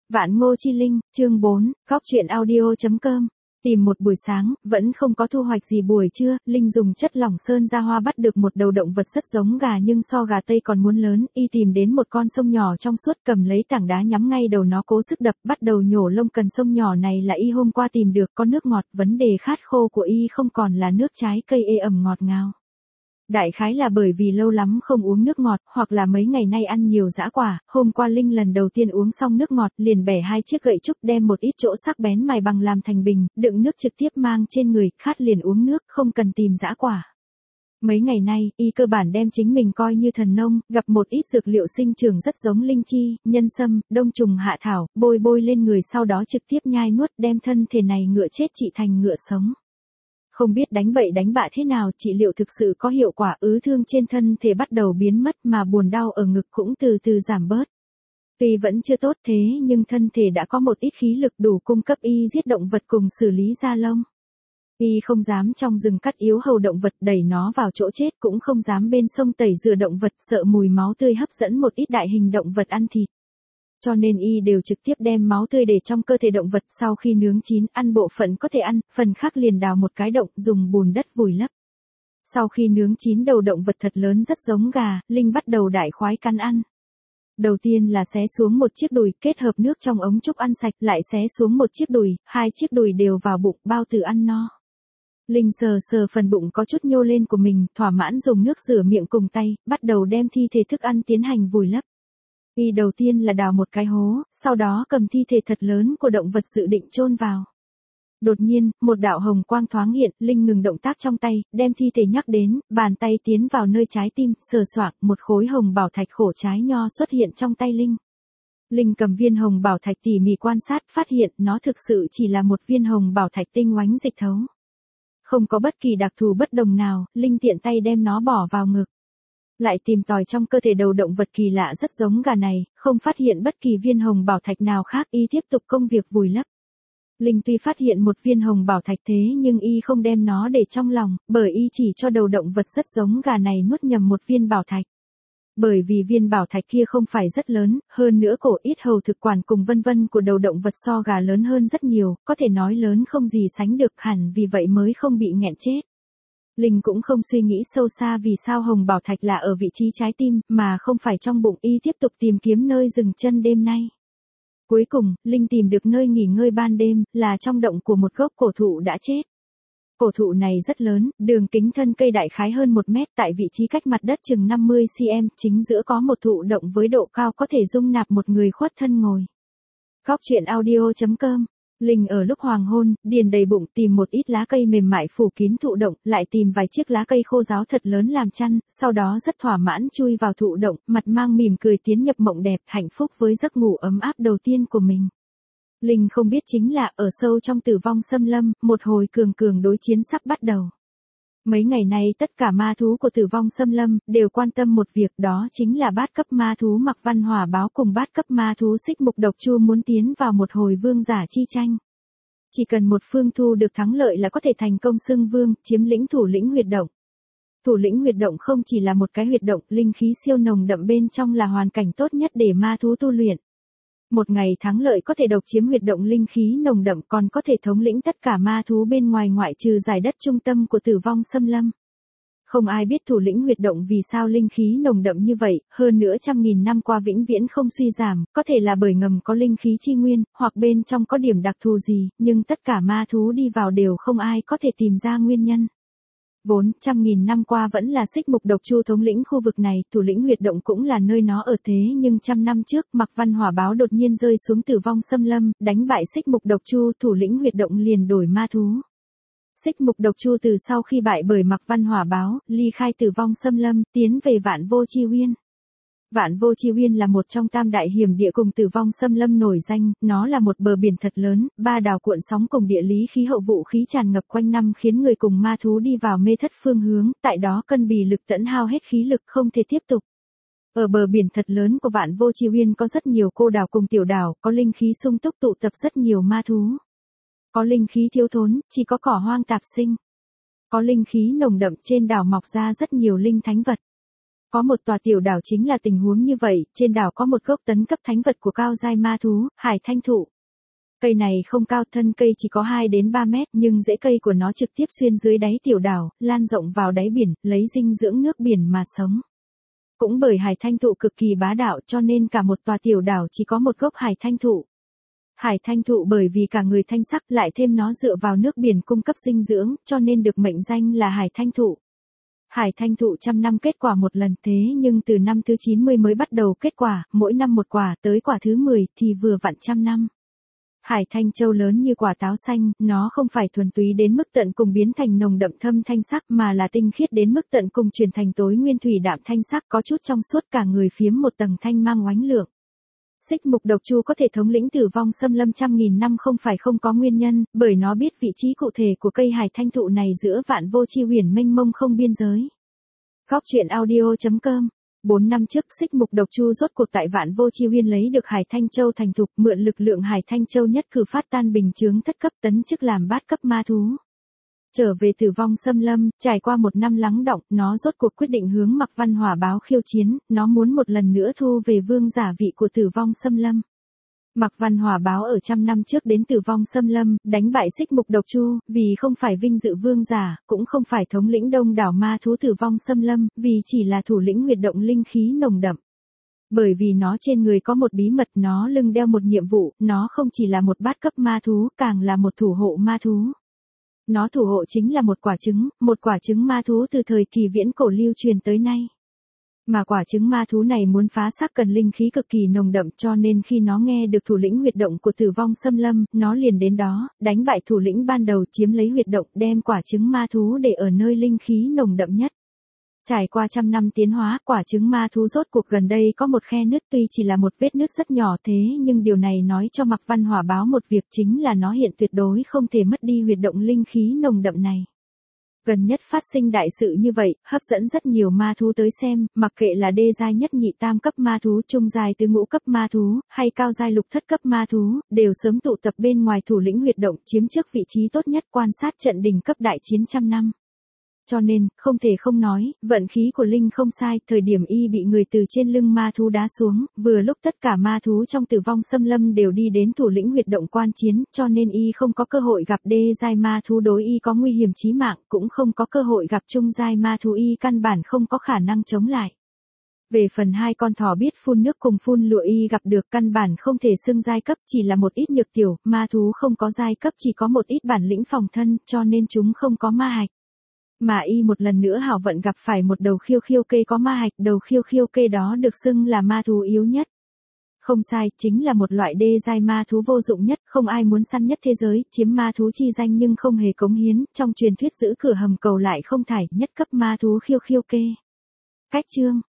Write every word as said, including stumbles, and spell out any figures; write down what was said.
Vạn Ngô Chi Linh, chương bốn, góc truyện audio.com. Tìm một buổi sáng, vẫn không có thu hoạch gì buổi trưa, Linh dùng chất lỏng sơn ra hoa bắt được một đầu động vật rất giống gà nhưng so gà Tây còn muốn lớn, y tìm đến một con sông nhỏ trong suốt cầm lấy tảng đá nhắm ngay đầu nó cố sức đập, bắt đầu nhổ lông. Cần sông nhỏ này là y hôm qua tìm được, có nước ngọt, vấn đề khát khô của y không còn là nước trái cây ê ẩm ngọt ngào. Đại khái là bởi vì lâu lắm không uống nước ngọt, hoặc là mấy ngày nay ăn nhiều dã quả, hôm qua Linh lần đầu tiên uống xong nước ngọt, liền bẻ hai chiếc gậy trúc đem một ít chỗ sắc bén mài bằng làm thành bình, đựng nước trực tiếp mang trên người, khát liền uống nước, không cần tìm dã quả. Mấy ngày nay, y cơ bản đem chính mình coi như thần nông, gặp một ít dược liệu sinh trưởng rất giống linh chi, nhân sâm, đông trùng hạ thảo, bôi bôi lên người sau đó trực tiếp nhai nuốt đem thân thể này ngựa chết trị thành ngựa sống. Không biết đánh bậy đánh bạ thế nào, trị liệu thực sự có hiệu quả, ứ thương trên thân thể bắt đầu biến mất mà buồn đau ở ngực cũng từ từ giảm bớt. Tuy vẫn chưa tốt thế nhưng thân thể đã có một ít khí lực đủ cung cấp y giết động vật cùng xử lý da lông. Y không dám trong rừng cắt yếu hầu động vật đẩy nó vào chỗ chết, cũng không dám bên sông tẩy rửa động vật sợ mùi máu tươi hấp dẫn một ít đại hình động vật ăn thịt. Cho nên y đều trực tiếp đem máu tươi để trong cơ thể động vật, sau khi nướng chín, ăn bộ phận có thể ăn, phần khác liền đào một cái động, dùng bùn đất vùi lấp. Sau khi nướng chín đầu động vật thật lớn rất giống gà, Linh bắt đầu đại khoái cắn ăn. Đầu tiên là xé xuống một chiếc đùi, kết hợp nước trong ống trúc ăn sạch, lại xé xuống một chiếc đùi, hai chiếc đùi đều vào bụng, bao tử ăn no. Linh sờ sờ phần bụng có chút nhô lên của mình, thỏa mãn dùng nước rửa miệng cùng tay, bắt đầu đem thi thể thức ăn tiến hành vùi lấp. Y đầu tiên là đào một cái hố, sau đó cầm thi thể thật lớn của động vật dự định chôn vào. Đột nhiên, một đạo hồng quang thoáng hiện, Linh ngừng động tác trong tay, đem thi thể nhắc đến, bàn tay tiến vào nơi trái tim, sờ soạng, một khối hồng bảo thạch khổ trái nho xuất hiện trong tay Linh. Linh cầm viên hồng bảo thạch tỉ mỉ quan sát, phát hiện nó thực sự chỉ là một viên hồng bảo thạch tinh oánh dịch thấu. Không có bất kỳ đặc thù bất đồng nào, Linh tiện tay đem nó bỏ vào ngực. Lại tìm tòi trong cơ thể đầu động vật kỳ lạ rất giống gà này, không phát hiện bất kỳ viên hồng bảo thạch nào khác, y tiếp tục công việc vùi lấp. Linh tuy phát hiện một viên hồng bảo thạch thế nhưng y không đem nó để trong lòng, bởi y chỉ cho đầu động vật rất giống gà này nuốt nhầm một viên bảo thạch. Bởi vì viên bảo thạch kia không phải rất lớn, hơn nữa cổ ít hầu thực quản cùng vân vân của đầu động vật so gà lớn hơn rất nhiều, có thể nói lớn không gì sánh được, hẳn vì vậy mới không bị nghẹn chết. Linh cũng không suy nghĩ sâu xa vì sao hồng bảo thạch là ở vị trí trái tim, mà không phải trong bụng, y tiếp tục tìm kiếm nơi dừng chân đêm nay. Cuối cùng, Linh tìm được nơi nghỉ ngơi ban đêm, là trong động của một gốc cổ thụ đã chết. Cổ thụ này rất lớn, đường kính thân cây đại khái hơn một mét, tại vị trí cách mặt đất chừng năm mươi xăng-ti-mét, chính giữa có một thụ động với độ cao có thể dung nạp một người khuất thân ngồi. Góc truyện audio.com. Linh ở lúc hoàng hôn, điền đầy bụng tìm một ít lá cây mềm mại phủ kín thụ động, lại tìm vài chiếc lá cây khô ráo thật lớn làm chăn, sau đó rất thỏa mãn chui vào thụ động, mặt mang mỉm cười tiến nhập mộng đẹp, hạnh phúc với giấc ngủ ấm áp đầu tiên của mình. Linh không biết chính là, ở sâu trong tử vong xâm lâm, một hồi cường cường đối chiến sắp bắt đầu. Mấy ngày nay tất cả ma thú của tử vong xâm lâm, đều quan tâm một việc, đó chính là bát cấp ma thú Mạc Văn Hỏa Báo cùng bát cấp ma thú Xích Mục Độc Chu muốn tiến vào một hồi vương giả chi tranh. Chỉ cần một phương thu được thắng lợi là có thể thành công xưng vương, chiếm lĩnh thủ lĩnh huyệt động. Thủ lĩnh huyệt động không chỉ là một cái huyệt động, linh khí siêu nồng đậm bên trong là hoàn cảnh tốt nhất để ma thú tu luyện. Một ngày thắng lợi có thể độc chiếm huyệt động linh khí nồng đậm, còn có thể thống lĩnh tất cả ma thú bên ngoài ngoại trừ giải đất trung tâm của tử vong xâm lâm. Không ai biết thủ lĩnh huyệt động vì sao linh khí nồng đậm như vậy, hơn nữa trăm nghìn năm qua vĩnh viễn không suy giảm, có thể là bởi ngầm có linh khí chi nguyên, hoặc bên trong có điểm đặc thù gì, nhưng tất cả ma thú đi vào đều không ai có thể tìm ra nguyên nhân. Vốn, trăm nghìn năm qua vẫn là Xích Mục Độc Chu thống lĩnh khu vực này, thủ lĩnh huyệt động cũng là nơi nó ở thế nhưng trăm năm trước, Mạc Văn Hỏa Báo đột nhiên rơi xuống tử vong xâm lâm, đánh bại Xích Mục Độc Chu, thủ lĩnh huyệt động liền đổi ma thú. Xích Mục Độc Chu từ sau khi bại bởi Mạc Văn Hỏa Báo, ly khai tử vong xâm lâm, tiến về Vạn Vô Chi Uyên. Vạn Vô Chi Uyên là một trong tam đại hiểm địa cùng tử vong xâm lâm nổi danh, nó là một bờ biển thật lớn, ba đảo cuộn sóng cùng địa lý khí hậu vũ khí tràn ngập quanh năm khiến người cùng ma thú đi vào mê thất phương hướng, tại đó cân bì lực tẫn hao hết khí lực không thể tiếp tục. Ở bờ biển thật lớn của Vạn Vô Chi Uyên có rất nhiều cô đảo cùng tiểu đảo, có linh khí sung túc tụ tập rất nhiều ma thú. Có linh khí thiếu thốn, chỉ có cỏ hoang tạp sinh. Có linh khí nồng đậm, trên đảo mọc ra rất nhiều linh thánh vật. Có một tòa tiểu đảo chính là tình huống như vậy, trên đảo có một gốc tấn cấp thánh vật của cao giai ma thú, hải thanh thụ. Cây này không cao, thân cây chỉ có hai đến ba mét, nhưng rễ cây của nó trực tiếp xuyên dưới đáy tiểu đảo, lan rộng vào đáy biển, lấy dinh dưỡng nước biển mà sống. Cũng bởi hải thanh thụ cực kỳ bá đạo cho nên cả một tòa tiểu đảo chỉ có một gốc hải thanh thụ. Hải thanh thụ bởi vì cả người thanh sắc lại thêm nó dựa vào nước biển cung cấp dinh dưỡng, cho nên được mệnh danh là hải thanh thụ. Hải thanh thụ trăm năm kết quả một lần, thế nhưng từ năm thứ chín mươi mới bắt đầu kết quả, mỗi năm một quả, tới quả thứ mười thì vừa vặn trăm năm. Hải thanh châu lớn như quả táo xanh, nó không phải thuần túy đến mức tận cùng biến thành nồng đậm thâm thanh sắc mà là tinh khiết đến mức tận cùng chuyển thành tối nguyên thủy đạm thanh sắc, có chút trong suốt, cả người phiếm một tầng thanh mang oánh lượng. Xích mục độc chu có thể thống lĩnh tử vong xâm lâm trăm nghìn năm không phải không có nguyên nhân, bởi nó biết vị trí cụ thể của cây hải thanh thụ này giữa vạn vô chi huyền mênh mông không biên giới. Góc truyện audio chấm com. Bốn năm trước, xích mục độc chu rốt cuộc tại vạn vô chi huyên lấy được hải thanh châu thành thục, mượn lực lượng hải thanh châu nhất cử phát tan bình chướng thất cấp, tấn chức làm bát cấp ma thú. Trở về tử vong xâm lâm, trải qua một năm lắng đọng, nó rốt cuộc quyết định hướng Mạc Văn Hỏa báo khiêu chiến, nó muốn một lần nữa thu về vương giả vị của tử vong xâm lâm. Mạc Văn Hỏa báo ở trăm năm trước đến tử vong xâm lâm, đánh bại xích mục độc chu, vì không phải vinh dự vương giả, cũng không phải thống lĩnh đông đảo ma thú tử vong xâm lâm, vì chỉ là thủ lĩnh huyệt động linh khí nồng đậm. Bởi vì nó trên người có một bí mật, nó lưng đeo một nhiệm vụ, nó không chỉ là một bát cấp ma thú, càng là một thủ hộ ma thú. Nó thủ hộ chính là một quả trứng, một quả trứng ma thú từ thời kỳ viễn cổ lưu truyền tới nay. Mà quả trứng ma thú này muốn phá xác cần linh khí cực kỳ nồng đậm, cho nên khi nó nghe được thủ lĩnh huyệt động của tử vong xâm lâm, nó liền đến đó, đánh bại thủ lĩnh ban đầu, chiếm lấy huyệt động, đem quả trứng ma thú để ở nơi linh khí nồng đậm nhất. Trải qua trăm năm tiến hóa, quả trứng ma thú rốt cuộc gần đây có một khe nứt, tuy chỉ là một vết nứt rất nhỏ thế nhưng điều này nói cho Mạc Văn Hỏa báo một việc, chính là nó hiện tuyệt đối không thể mất đi huyệt động linh khí nồng đậm này. Gần nhất phát sinh đại sự như vậy, hấp dẫn rất nhiều ma thú tới xem, mặc kệ là đê giai nhất nhị tam cấp ma thú, trung giai tứ ngũ cấp ma thú, hay cao giai lục thất cấp ma thú, đều sớm tụ tập bên ngoài thủ lĩnh huyệt động, chiếm trước vị trí tốt nhất quan sát trận đỉnh cấp đại chiến trăm năm. Cho nên, không thể không nói, vận khí của Linh không sai, thời điểm y bị người từ trên lưng ma thú đá xuống, vừa lúc tất cả ma thú trong tử vong xâm lâm đều đi đến thủ lĩnh huyệt động quan chiến, cho nên y không có cơ hội gặp đê giai ma thú đối y có nguy hiểm chí mạng, cũng không có cơ hội gặp trung giai ma thú, y căn bản không có khả năng chống lại. Về phần hai con thỏ biết phun nước cùng phun lụa y gặp được căn bản không thể xưng giai cấp, chỉ là một ít nhược tiểu, ma thú không có giai cấp chỉ có một ít bản lĩnh phòng thân, cho nên chúng không có ma hạch. Mà y một lần nữa hảo vận gặp phải một đầu khiêu khiêu kê có ma hạch, đầu khiêu khiêu kê đó được xưng là ma thú yếu nhất. Không sai, chính là một loại đê giai ma thú vô dụng nhất, không ai muốn săn nhất thế giới, chiếm ma thú chi danh nhưng không hề cống hiến, trong truyền thuyết giữ cửa hầm cầu lại không thải, nhất cấp ma thú khiêu khiêu kê. Cách chương